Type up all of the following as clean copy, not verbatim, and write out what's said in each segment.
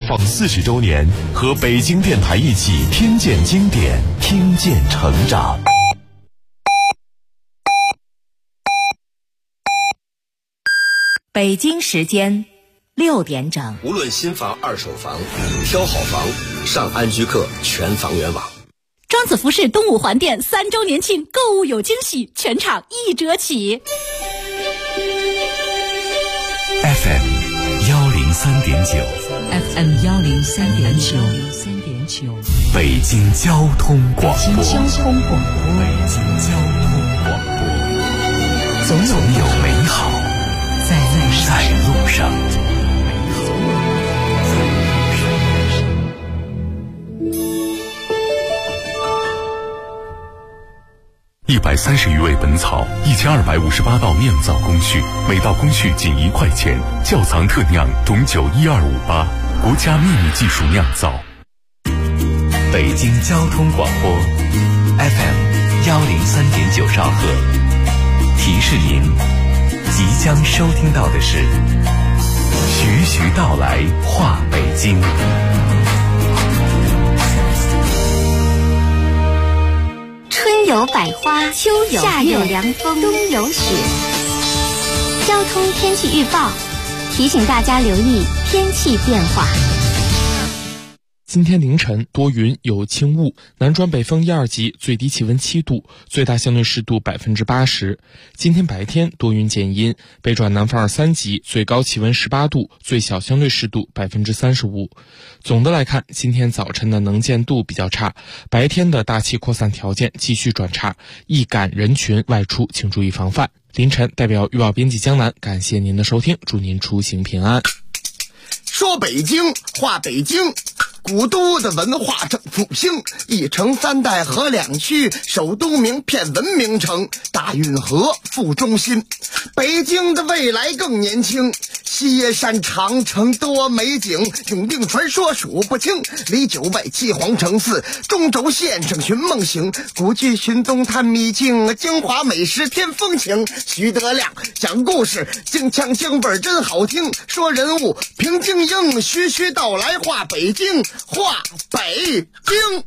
放40周年，和北京电台一起听见经典，听见成长。 北京时间6点整。 无论新房、二手房，挑好房，上安居客全房源网。 庄子服饰东五环店3周年庆，购物有惊喜，全场1折起。 FM 103.9 FM 103.9 北京交通广播。 北京交通广播，总有美好在路上。 130余味本草，1258道酿造工序，每道工序仅1块钱。窖藏特酿种酒12588，国家秘密技术酿造。 北京交通广播 FM 103.9兆赫，提示您即将收听到的是徐徐道来话北京。 春有百花，秋有夏有凉风，冬有雪。交通天气预报提醒大家留意天气变化。 今天凌晨多云有轻雾，南转北风1、2级，最低气温7度，最大相对湿度80%。今天白天多云见阴，北转南风2、3级，最高气温18度，最小相对湿度35%。总的来看，今天早晨的能见度比较差，白天的大气扩散条件继续转差，易感人群外出请注意防范。凌晨代表预报编辑江南，感谢您的收听，祝您出行平安。 说北京话北京，古都的文化正复兴，一城3代河2区，首都名片文明城，大运河副中心。北京的未来更年轻，西山长城多美景，永定传说数不清，里9外7皇城4，中轴线上寻梦行，古迹寻踪探秘境，京华美食添风情。徐德亮讲故事，京腔京味真好听，说人物平京英，徐徐道来话北京，话北京。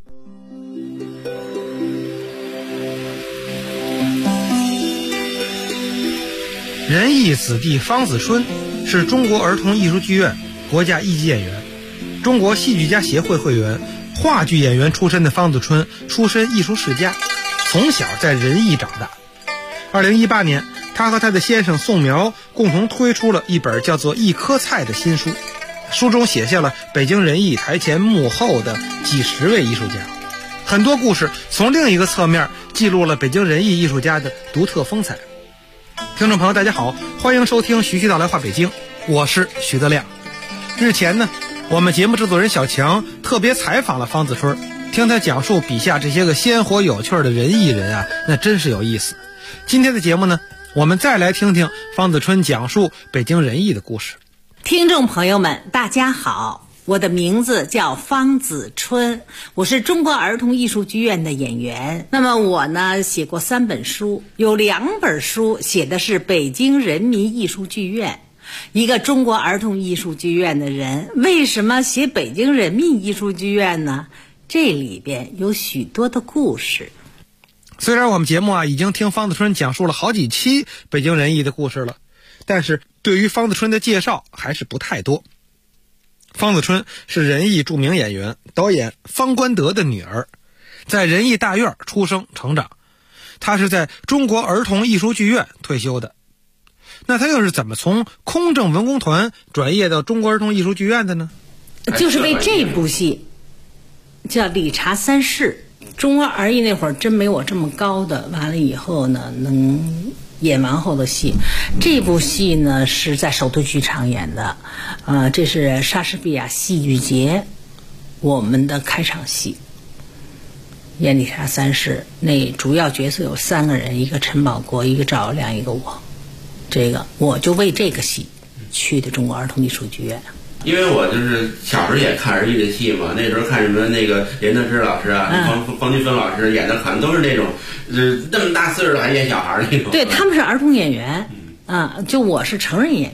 仁义子弟方子春是中国儿童艺术剧院国家一级演员，中国戏剧家协会会员，话剧演员出身的方子春出身艺术世家，从小在仁义长大。2018年，他和他的先生宋苗共同推出了一本叫做《一颗菜》的新书，书中写下了北京仁义台前幕后的几十位艺术家，很多故事从另一个侧面记录了北京仁义艺术家的独特风采。听众朋友大家好，欢迎收听徐徐道来话北京，我是徐德亮。日前呢，我们节目制作人小强特别采访了方子春，听他讲述笔下这些个鲜活有趣的仁义人啊，那真是有意思。今天的节目呢，我们再来听听方子春讲述北京仁义的故事。 听众朋友们大家好，我的名字叫方子春，我是中国儿童艺术剧院的演员。那么我呢，写过3本书，有2本书写的是北京人民艺术剧院。一个中国儿童艺术剧院的人，为什么写北京人民艺术剧院呢？这里边有许多的故事。 虽然我们节目啊已经听方子春讲述了好几期北京仁义的故事了，但是对于方子春的介绍还是不太多。方子春是仁义著名演员、导演方关德的女儿，在仁义大院出生成长。她是在中国儿童艺术剧院退休的。那她又是怎么从空政文工团转业到中国儿童艺术剧院的呢？ 就是为这部戏叫《理查三世》。中国儿艺那会儿真没我这么高的，完了以后呢能演完后的戏。这部戏呢是在首都剧场演的，这是莎士比亚戏剧节我们的开场戏，演理查三世。那主要角色有3个人，一个陈宝国，一个赵耀良，一个我。这个我就为这个戏去的中国儿童艺术剧院。 因为我就是小时候也看儿艺的戏嘛，那时候看什么那个连德之老师啊、方君芬老师演的，好像都是那种那么大岁数了还演小孩那种。 对，他们是儿童演员，就我是成人演员。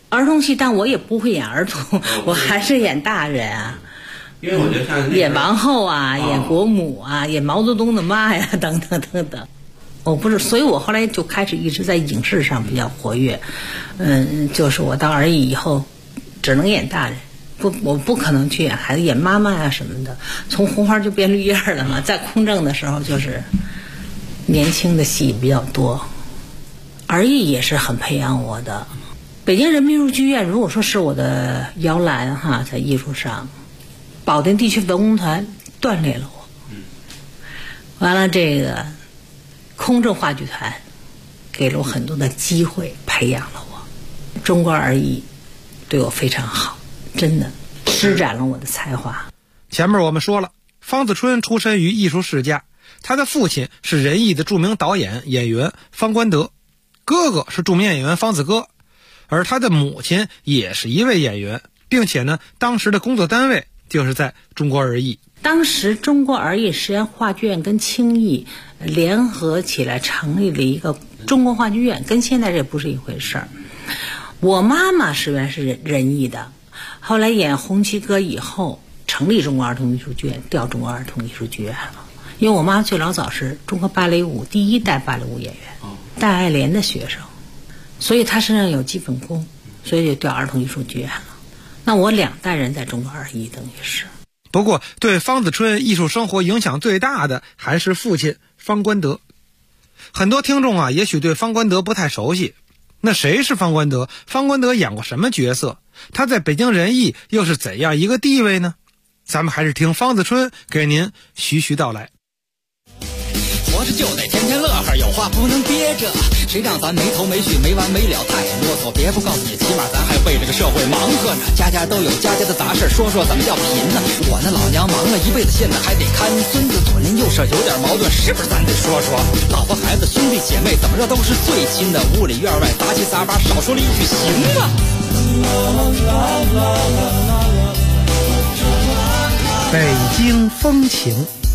儿童戏，但我也不会演儿童，我还是演大人啊。 因为我就看演王后啊，演国母啊，演毛泽东的妈呀，等等等等。我不是，所以我后来就开始一直在影视上比较活跃。就是我到儿艺以后，只能演大人，我不可能去演孩子，演妈妈呀什么的。从红花就变绿叶了嘛。在空政的时候，就是年轻的戏比较多。儿艺也是很培养我的。北京人民艺术剧院如果说是我的摇篮哈，在艺术上。保定地区文工团锻炼了我，完了这个空政话剧团给了我很多的机会，培养了我。中国儿艺对我非常好，真的施展了我的才华。 前面我们说了，方子春出身于艺术世家，他的父亲是人艺的著名导演演员方官德，哥哥是著名演员方子歌，而他的母亲也是一位演员，并且呢，当时的工作单位就是在中国儿艺。 当时中国儿艺实际上话剧院跟青艺联合起来成立了一个中国话剧院，跟现在这不是一回事儿。我妈妈实际上是人艺的，后来演红旗歌以后成立中国儿童艺术剧院，调中国儿童艺术剧院了。因为我妈最老早是中国芭蕾舞第一代芭蕾舞演员，戴爱莲的学生，所以她身上有基本功，所以就调儿童艺术剧院了。那我2代人在中国儿艺等于是。 不过对方子春艺术生活影响最大的还是父亲方官德。很多听众也许对方官德不太熟悉。那谁是方官德？方官德演过什么角色？他在北京人艺又是怎样一个地位呢？咱们还是听方子春给您徐徐道来。 活着就得天天乐呵，有话不能憋着，谁让咱没头没绪没完没了太啰嗦。别不告诉你，起码咱还为这个社会忙活呢。家家都有家家的杂事，说说怎么叫贫呢？我那老娘忙了一辈子，现在还得看孙子，左邻右舍有点矛盾，是不是咱得说说？老婆孩子兄弟姐妹怎么着都是最亲的，屋里院外杂七杂八，少说了一句行吗？ 北京风情。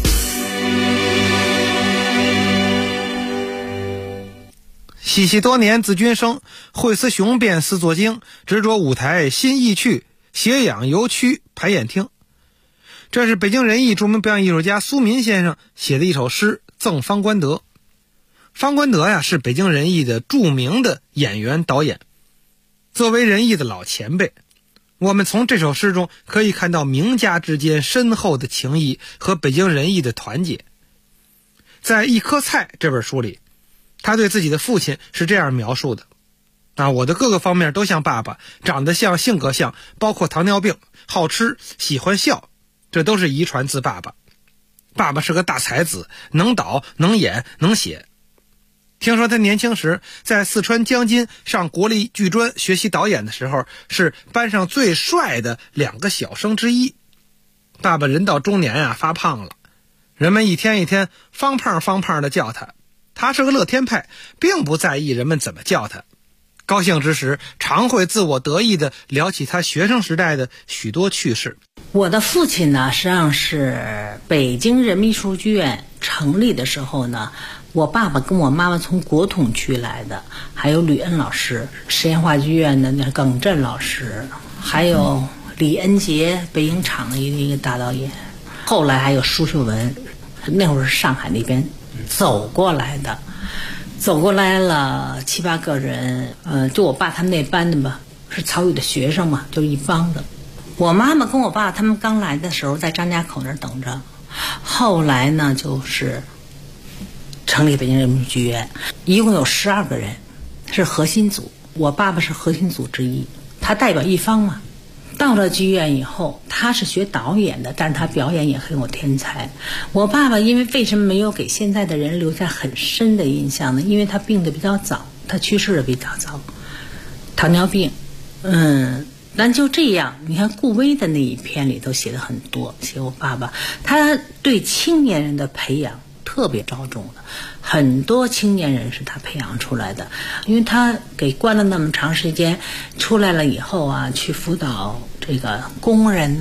嬉戏多年自君生，会思雄辩思作经，执着舞台心意趣，斜仰游曲排演厅。这是北京人艺著名表演艺术家苏民先生写的一首诗赠方官德。方官德是北京人艺的著名的演员导演，作为人艺的老前辈，我们从这首诗中可以看到名家之间深厚的情谊和北京人艺的团结。在《一颗菜》这本书里，他对自己的父亲是这样描述的：我的各个方面都像爸爸，长得像，性格像，包括糖尿病，好吃，喜欢笑，这都是遗传自爸爸。爸爸是个大才子，能导，能演，能写。听说他年轻时在四川江津上国立剧专学习导演的时候，是班上最帅的2个小生之一。爸爸人到中年发胖了，人们一天一天方胖方胖的叫他。他是个乐天派，并不在意人们怎么叫他。高兴之时，常会自我得意地聊起他学生时代的许多趣事。 我的父亲呢，实际上是北京人民艺术剧院成立的时候呢，我爸爸跟我妈妈从国统区来的，还有吕恩老师，实验话剧院的那耿振老师，还有李恩杰，北影厂的一个大导演，后来还有舒秀文，那会儿是上海那边走过来的，走过来了7、8个人，就我爸他们那班的吧，是曹禺的学生嘛，就一帮的。我妈妈跟我爸他们刚来的时候在张家口那儿等着，后来呢就是成立北京人民剧院，一共有12个人，是核心组，我爸爸是核心组之一，他代表一方嘛。到了剧院以后，他是学导演的，但是他表演也很有天才。我爸爸因为为什么没有给现在的人留下很深的印象呢？因为他病得比较早，他去世的比较早，糖尿病。但就这样，你看顾威的那一篇里头写的很多，写我爸爸，他对青年人的培养特别着重的，很多青年人是他培养出来的，因为他给关了那么长时间，出来了以后去辅导这个工人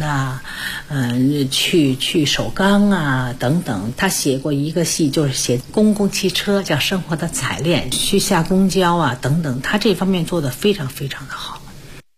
去首钢等等。他写过一个戏，就是写公共汽车，叫《生活的彩练》，去下公交等等，他这方面做得非常非常的好。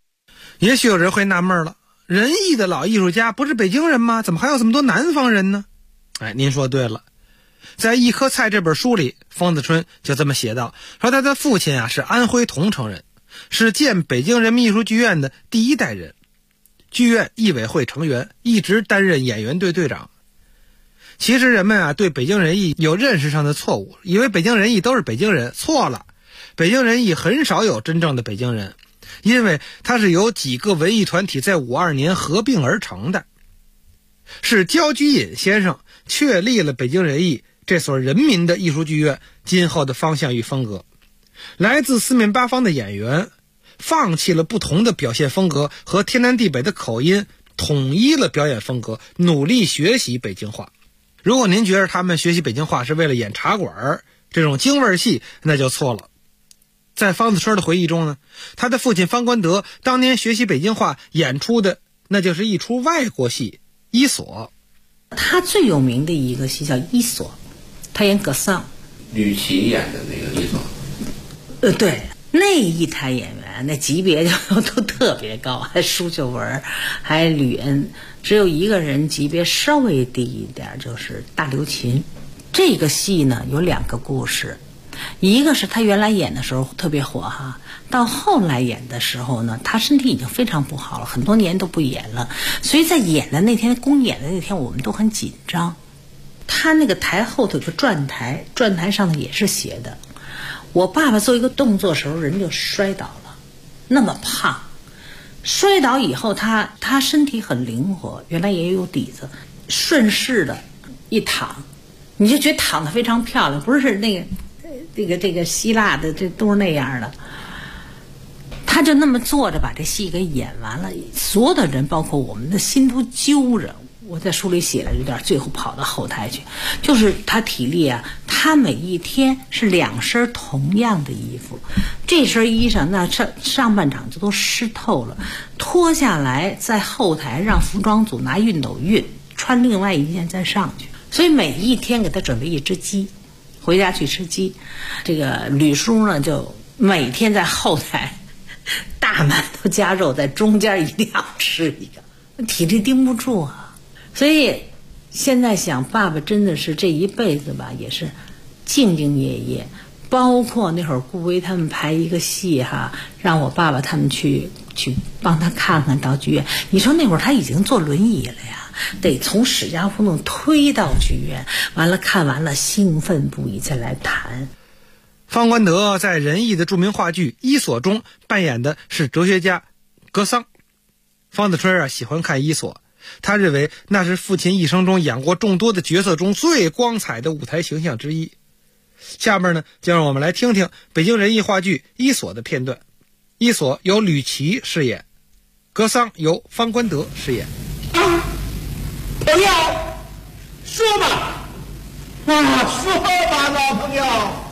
也许有人会纳闷了，仁义的老艺术家不是北京人吗？怎么还有这么多南方人呢？您说对了，在《一颗菜》这本书里，方子春就这么写道，说他的父亲是安徽桐城人，是建北京人民艺术剧院的第1代人，剧院艺委会成员，一直担任演员队队长。其实人们对北京人艺有认识上的错误，以为北京人艺都是北京人，错了。北京人艺很少有真正的北京人，因为它是由几个文艺团体在52年合并而成的。是焦居隐先生确立了北京人艺这所人民的艺术剧院今后的方向与风格。来自四面八方的演员放弃了不同的表现风格和天南地北的口音，统一了表演风格，努力学习北京话。如果您觉得他们学习北京话是为了演茶馆这种京味戏，那就错了。在方子春的回忆中呢，他的父亲方官德当年学习北京话演出的那就是一出外国戏《伊索》。 他最有名的一个戏叫《伊索》，他演葛桑， 吕琦演的那个伊索。 对，那一台演员那级别就都特别高，还舒秀文，还吕恩，只有一个人级别稍微低一点，就是大刘琴。这个戏呢有2个故事，一个是他原来演的时候特别火哈，到后来演的时候呢，他身体已经非常不好了，很多年都不演了，所以在演的那天，公演的那天，我们都很紧张。他那个台后头有个转台，转台上呢也是斜的。我爸爸做一个动作的时候，人就摔倒了，那么胖，摔倒以后他身体很灵活，原来也有底子，顺势的一躺，你就觉得躺得非常漂亮，不是这个希腊的，这都是那样的。他就那么坐着把这戏给演完了，所有的人包括我们的心都揪着。我在书里写了一段，最后跑到后台去，就是他体力他每一天是2身同样的衣服，这身衣裳那上半场就都湿透了，脱下来在后台让服装组拿熨斗熨，穿另外一件再上去。所以每一天给他准备一只鸡，回家去吃鸡。这个吕叔呢，就每天在后台大馒头加肉，在中间一定要吃一个，体力盯不住啊。所以现在想，爸爸真的是这一辈子吧，也是兢兢业业。包括那会儿顾威他们排一个戏让我爸爸他们去帮他看看到剧院。你说那会儿他已经坐轮椅了呀，得从史家胡同推到剧院，完了看完了兴奋不已，再来谈。 方官德在仁义的著名话剧《伊索》中扮演的是哲学家格桑。方子春喜欢看《伊索》，他认为那是父亲一生中演过众多的角色中最光彩的舞台形象之一。下面呢，就让我们来听听北京人艺话剧《伊索》的片段。伊索由吕琦饰演，格桑由方官德饰演。 朋友，说吧，说吧，老朋友。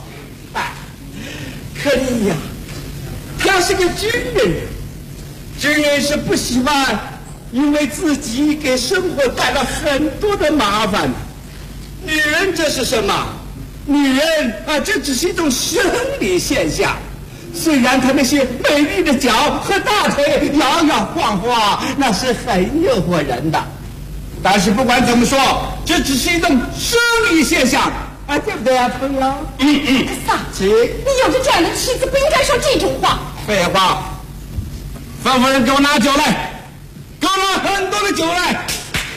可你呀，他是个军人，军人是不希望因为自己给生活带来很多的麻烦。女人这是什么？女人这只是一种生理现象。虽然她那些美丽的脚和大腿摇摇晃晃，那是很诱惑人的，但是不管怎么说，这只是一种生理现象对不对朋友？ 丧气！你有着这样的妻子，不应该说这种话。 废话！范夫人，给我拿酒来，给我拿很多的酒来。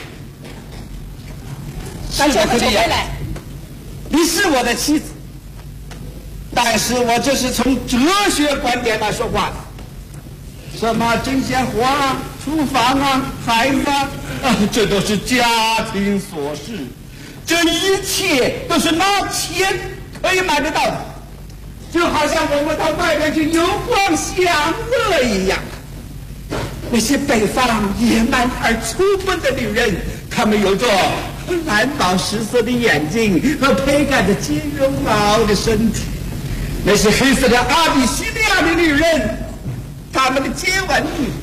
把酒和酒回来。 你是我的妻子，但是我这是从哲学观点来说话的。什么针线活厨房孩子这都是家庭琐事，这一切都是拿钱可以买得到的，就好像我们到外面去游逛享乐一样。那些北方野蛮而粗笨的女人，她们有着蓝宝石色的眼睛和胚盖的坚柔毛的身体；那些黑色的阿比西利亚的女人，她们的接吻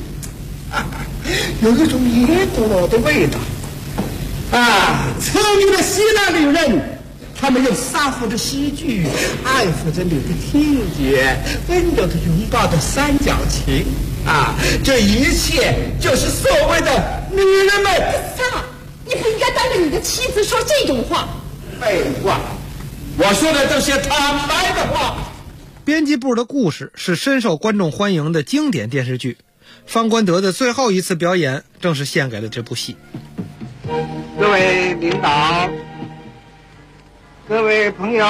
有一种野果的味道。聪明的希腊女人，她们用杀父的诗句爱抚着你的听觉，温柔的拥抱着三角情。 这一切就是所谓的女人们。 爸，你不应该当着你的妻子说这种话。 废话，我说的都是坦白的话。 编辑部的故事是深受观众欢迎的经典电视剧，方官德的最后一次表演正是献给了这部戏。 各位领导，各位朋友，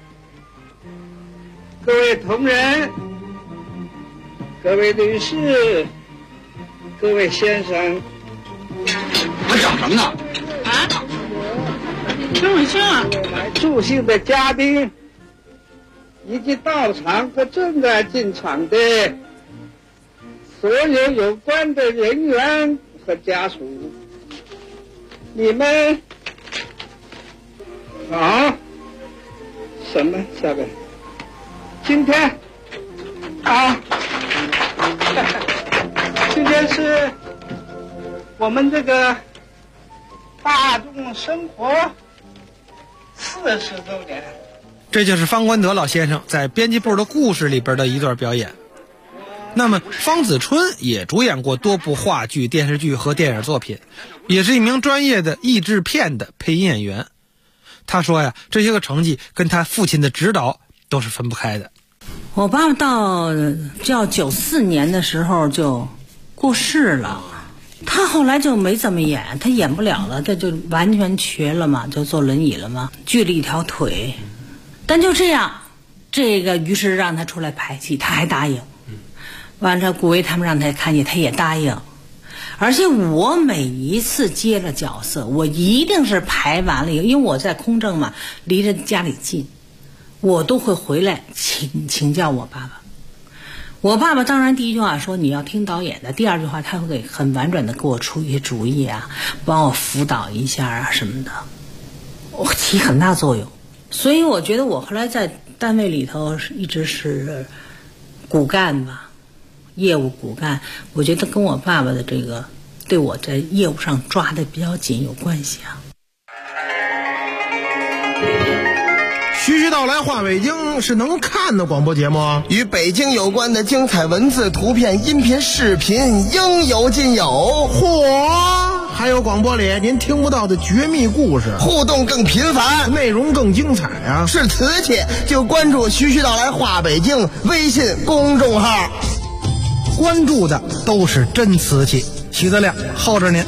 各位同仁，各位律师，各位先生， 我讲什么呢？ 跟我说啊！ 来助兴的嘉宾，以及到场和正在进场的所有有关的人员和家属，你们好。什么？下边？今天今天是我们这个大众生活40周年。 这就是方官德老先生在编辑部的故事里边的一段表演。那么方子春也主演过多部话剧、电视剧和电影作品，也是一名专业的译制片的配音演员。他说呀，这些个成绩跟他父亲的指导都是分不开的。 我爸爸到94年的时候就过世了，他后来就没怎么演，他演不了了，他就完全瘸了嘛，就坐轮椅了嘛，锯了一条腿。但就这样，这个于是让他出来排戏，他还答应。完了，顾维他们让他看戏，他也答应。而且我每一次接了角色，我一定是排完了以后，因为我在空政嘛，离着家里近，我都会回来请教我爸爸。我爸爸当然第一句话说你要听导演的，第二句话他会很婉转的给我出一些主意啊，帮我辅导一下啊什么的，我起很大作用。所以我觉得我后来在单位里头一直是骨干吧，业务骨干，我觉得跟我爸爸的这个对我在业务上抓的比较紧有关系啊。 徐徐道来话北京是能看的广播节目， 与北京有关的精彩文字、图片、音频、视频应有尽有。 嚯！还有广播里您听不到的绝密故事， 互动更频繁， 内容更精彩啊！ 是瓷器就关注徐徐道来话北京微信公众号， 关注的都是真瓷器。徐德亮候着您。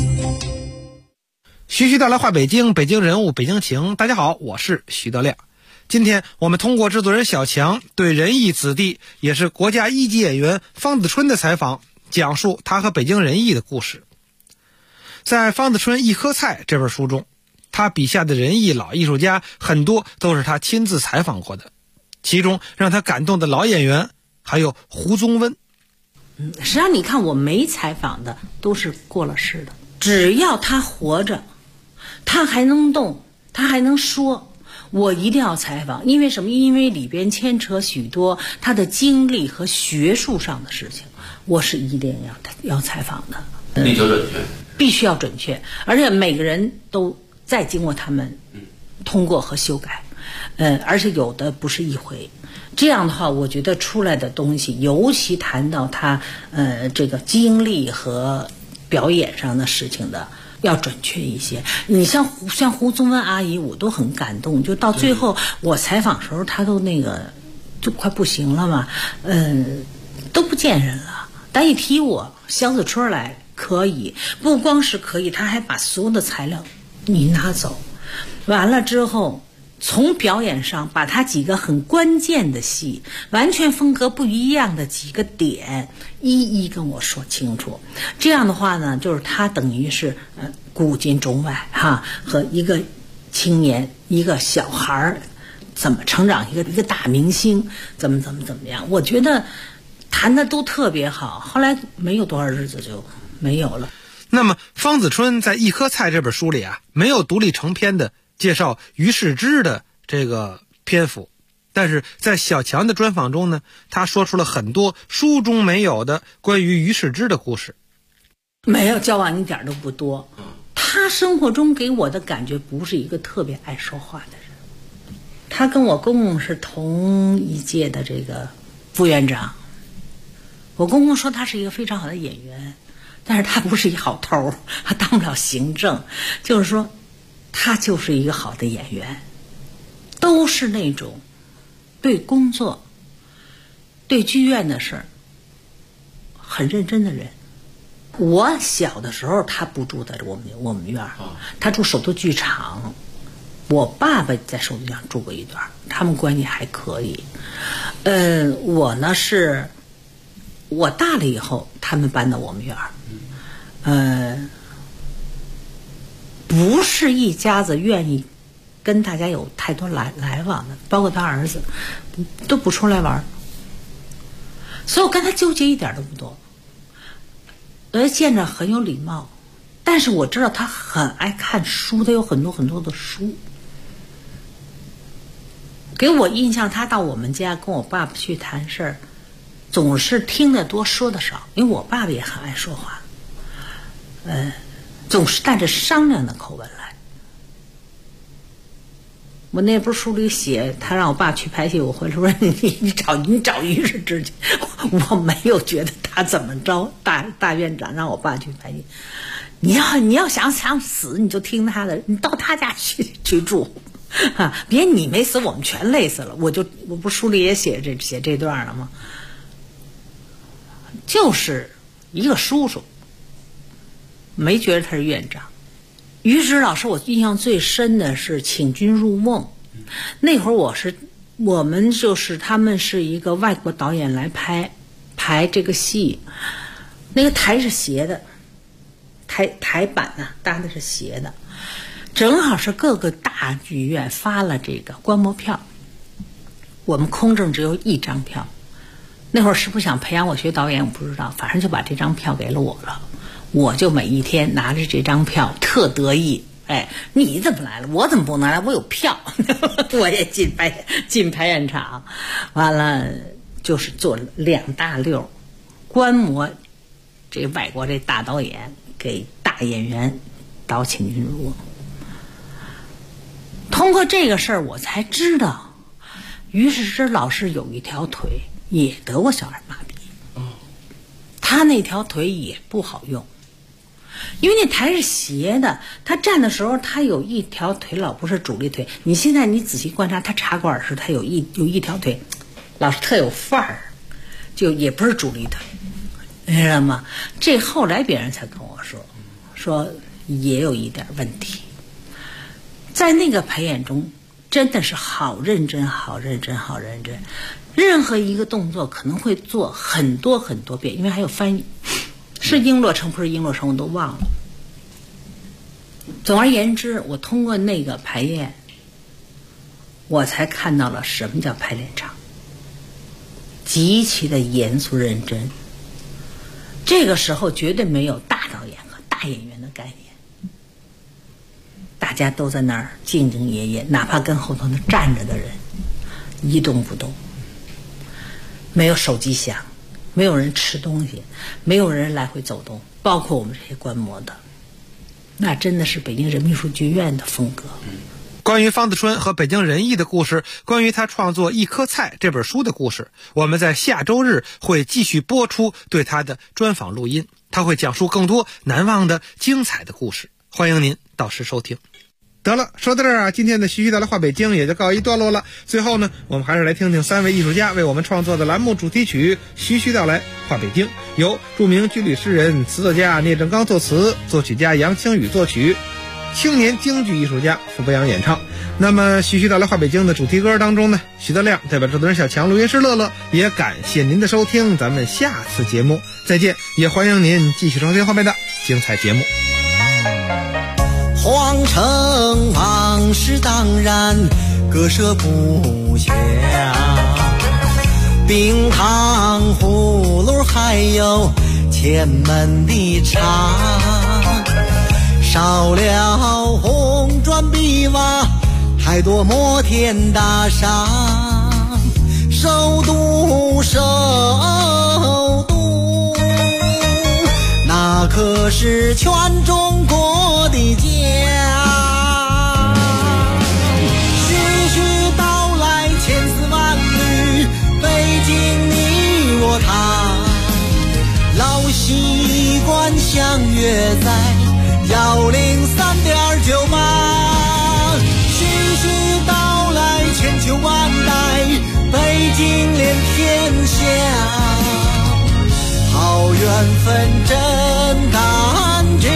徐徐道来话北京，北京人物，北京情。大家好，我是徐德亮。今天我们通过制作人小强对仁义子弟，也是国家一级演员方子春的采访，讲述他和北京仁义的故事。在方子春一颗菜这本书中，他笔下的仁义老艺术家很多都是他亲自采访过的，其中让他感动的老演员还有胡宗温。 实际上你看我没采访的都是过了世的，只要他活着，他还能动，他还能说，我一定要采访。因为什么？因为里边牵扯许多他的经历和学术上的事情，我是一定要采访的。 力求准确， 必须要准确，而且每个人都再经过他们通过和修改，而且有的不是一回。这样的话，我觉得出来的东西，尤其谈到他这个经历和表演上的事情的，要准确一些。你像胡宗温阿姨，我都很感动。就到最后我采访的时候，她都那个就快不行了嘛，都不见人了。但一提我小子春来，可以，不光是可以，他还把所有的材料你拿走。完了之后，从表演上把他几个很关键的戏，完全风格不一样的几个点一一跟我说清楚。这样的话呢，就是他等于是古今中外哈，和一个青年一个小孩怎么成长，一个大明星怎么样。我觉得谈的都特别好。后来没有多少日子就没有了。 那么方子春在《一颗菜》这本书里啊，没有独立成篇的介绍于世之的这个篇幅，但是在小强的专访中呢，他说出了很多书中没有的关于于世之的故事。 没有交往一点都不多，他生活中给我的感觉不是一个特别爱说话的人。他跟我公公是同一届的这个副院长， 我公公说他是一个非常好的演员，但是他不是一好头，他当不了行政，就是说他就是一个好的演员，都是那种对工作对剧院的事儿很认真的人。我小的时候他不住在我们院，他住首都剧场，我爸爸在首都剧场住过一段，他们关系还可以。我呢是我大了以后他们搬到我们院，不是一家子愿意跟大家有太多来往的，包括他儿子都不出来玩，所以我跟他纠结一点都不多。见着很有礼貌，但是我知道他很爱看书，他有很多很多的书。给我印象，他到我们家跟我爸爸去谈事儿，总是听得多说得少，因为我爸爸也很爱说话，总是带着商量的口吻来。我那本书里写，他让我爸去拍戏，我回来说你找于世之去，我没有觉得他怎么着。大院长让我爸去拍戏，你要想死，你就听他的，你到他家去住，别你没死，我们全累死了。我不书里也写这段了吗？就是一个叔叔，没觉得他是院长。于是老师，我印象最深的是《请君入梦》。那会儿我们就是他们是一个外国导演来排这个戏，那个台是斜的，台板呢搭的是斜的，正好是各个大剧院发了这个观摩票，我们空证只有1张票。那会儿是不是想培养我学导演我不知道，反正就把这张票给了我了。我就每一天拿着这张票特得意，你怎么来了？我怎么不能来？我有票，我也进排演场，完了就是做2大溜，观摩这外国这大导演给大演员导请君入梦。通过这个事儿，我才知道于世之老师有一条腿也得过小儿麻痹，他那条腿也不好用。因为那台是斜的，他站的时候他有一条腿老不是主力腿，你现在你仔细观察他插管时他有一条腿老是特有范儿，就也不是主力腿，你知道吗？这后来别人才跟我说也有一点问题。在那个排演中真的是好认真，任何一个动作可能会做很多很多遍，因为还有翻译，是璎珞城不是璎珞城我都忘了。总而言之，我通过那个排练，我才看到了什么叫排练场，极其的严肃认真。这个时候绝对没有大导演和大演员的概念，大家都在那儿兢兢业业，哪怕跟后头那站着的人一动不动，没有手机响，没有人吃东西，没有人来回走动，包括我们这些观摩的，那真的是北京人民艺术剧院的风格。 关于方自春和北京人艺的故事，关于他创作《一颗菜》这本书的故事，我们在下周日会继续播出对他的专访录音，他会讲述更多难忘的精彩的故事，欢迎您到时收听。得了，说到这儿啊，今天的徐徐道来话北京也就告一段落了。最后呢，我们还是来听听3位艺术家为我们创作的栏目主题曲《徐徐道来话北京》，由著名军旅诗人、词作家聂政刚作词，作曲家杨清宇作曲，青年京剧艺术家傅北阳演唱。那么徐徐道来话北京的主题歌当中呢，徐德亮代表制作人小强、录音师乐乐，也感谢您的收听，咱们下次节目再见，也欢迎您继续收听后面的精彩节目。 皇城往事当然割舍不下，冰糖葫芦还有前门的茶，少了红砖碧瓦，太多摩天大厦，首都那可是全中国的家。徐徐道来千丝万缕，北京你我他， 缘分真感觉，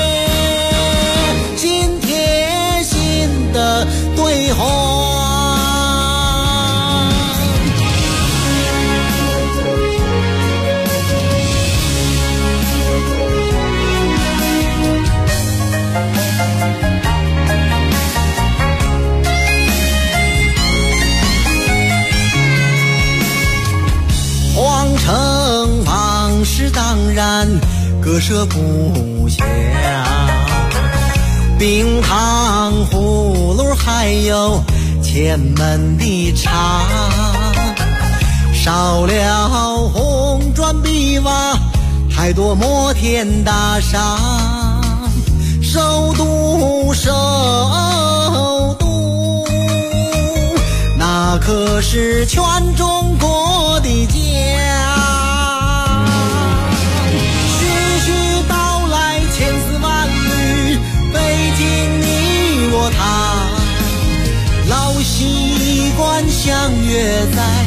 心贴心的对话。皇城往事当然割舍不下，冰糖葫芦还有前门的茶，少了红砖碧瓦，还多摩天大厦，首都首都，那可是全中国的家。徐徐道来千丝万缕，北京你我他，老习惯相约在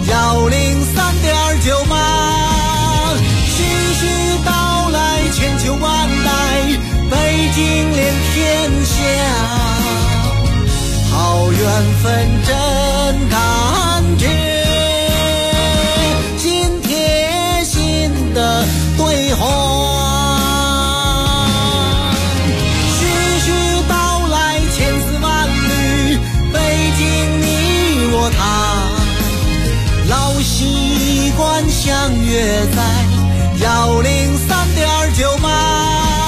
103.9码。徐徐道来千秋万代，北京连天下，好缘分真感觉，心贴心的对话。徐徐道来千丝万缕，北京你我他，老习惯相约在103.9码。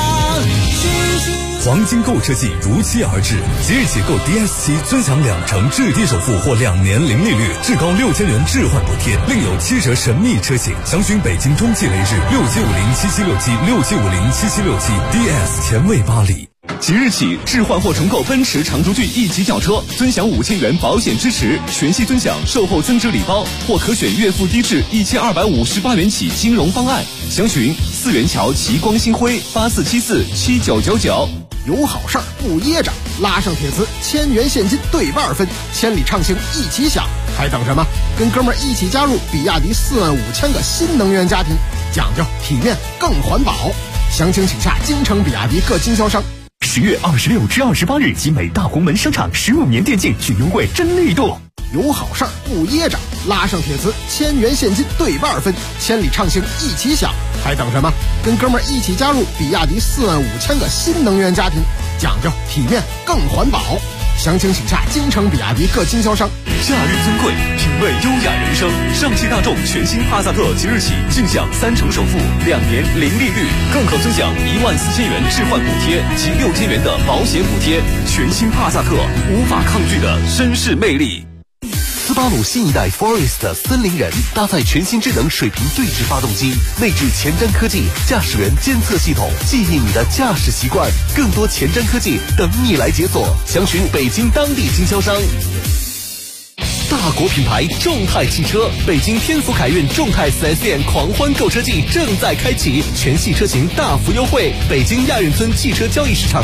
黄金购车季如期而至，即日起购 DS7尊享2成至低首付或2年零利率，至高6000元置换补贴，另有7折神秘车型。详询北京冬季雷日67507767677767 DS 前卫巴黎。 即日起，置换或重购奔驰长轴距1级轿车，尊享5000元保险支持，全系尊享售后增值礼包，或可选月付低至1258元起金融方案。详询4元桥齐光星辉84747999。 有好事儿不噎着，拉上铁磁1000元现金兑2分，千里畅行一起享，还等什么？跟哥们儿一起加入比亚迪45000个新能源家庭，讲究体面更环保。详情请洽京城比亚迪各经销商。 10月26至28日，集美大红门商场15年电竞巨优惠真力度。 有好事儿不噎着，拉上铁磁1000元现金兑2分，千里畅行一起享，还等什么？跟哥们儿一起加入比亚迪45000个新能源家庭，讲究体面更环保。详情请洽京城比亚迪各经销商。 假日尊贵，品味优雅人生。上汽大众全新帕萨特即日起尽享3成首付、2年零利率，更可尊享14000元置换补贴及6000元的保险补贴。全新帕萨特，无法抗拒的绅士魅力。 斯巴鲁新一代 Forest 森林人搭载全新智能水平对置发动机，内置前瞻科技驾驶员监测系统，记忆你的驾驶习惯。更多前瞻科技等你来解锁，详询北京当地经销商。大国品牌众泰汽车，北京天府凯运众泰 4S 店狂欢购车季正在开启，全系车型大幅优惠。北京亚运村汽车交易市场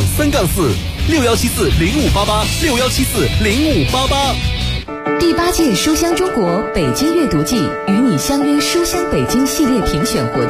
3-46174058861740588。 第8届书香中国北京阅读季与你相约书香北京系列评选活动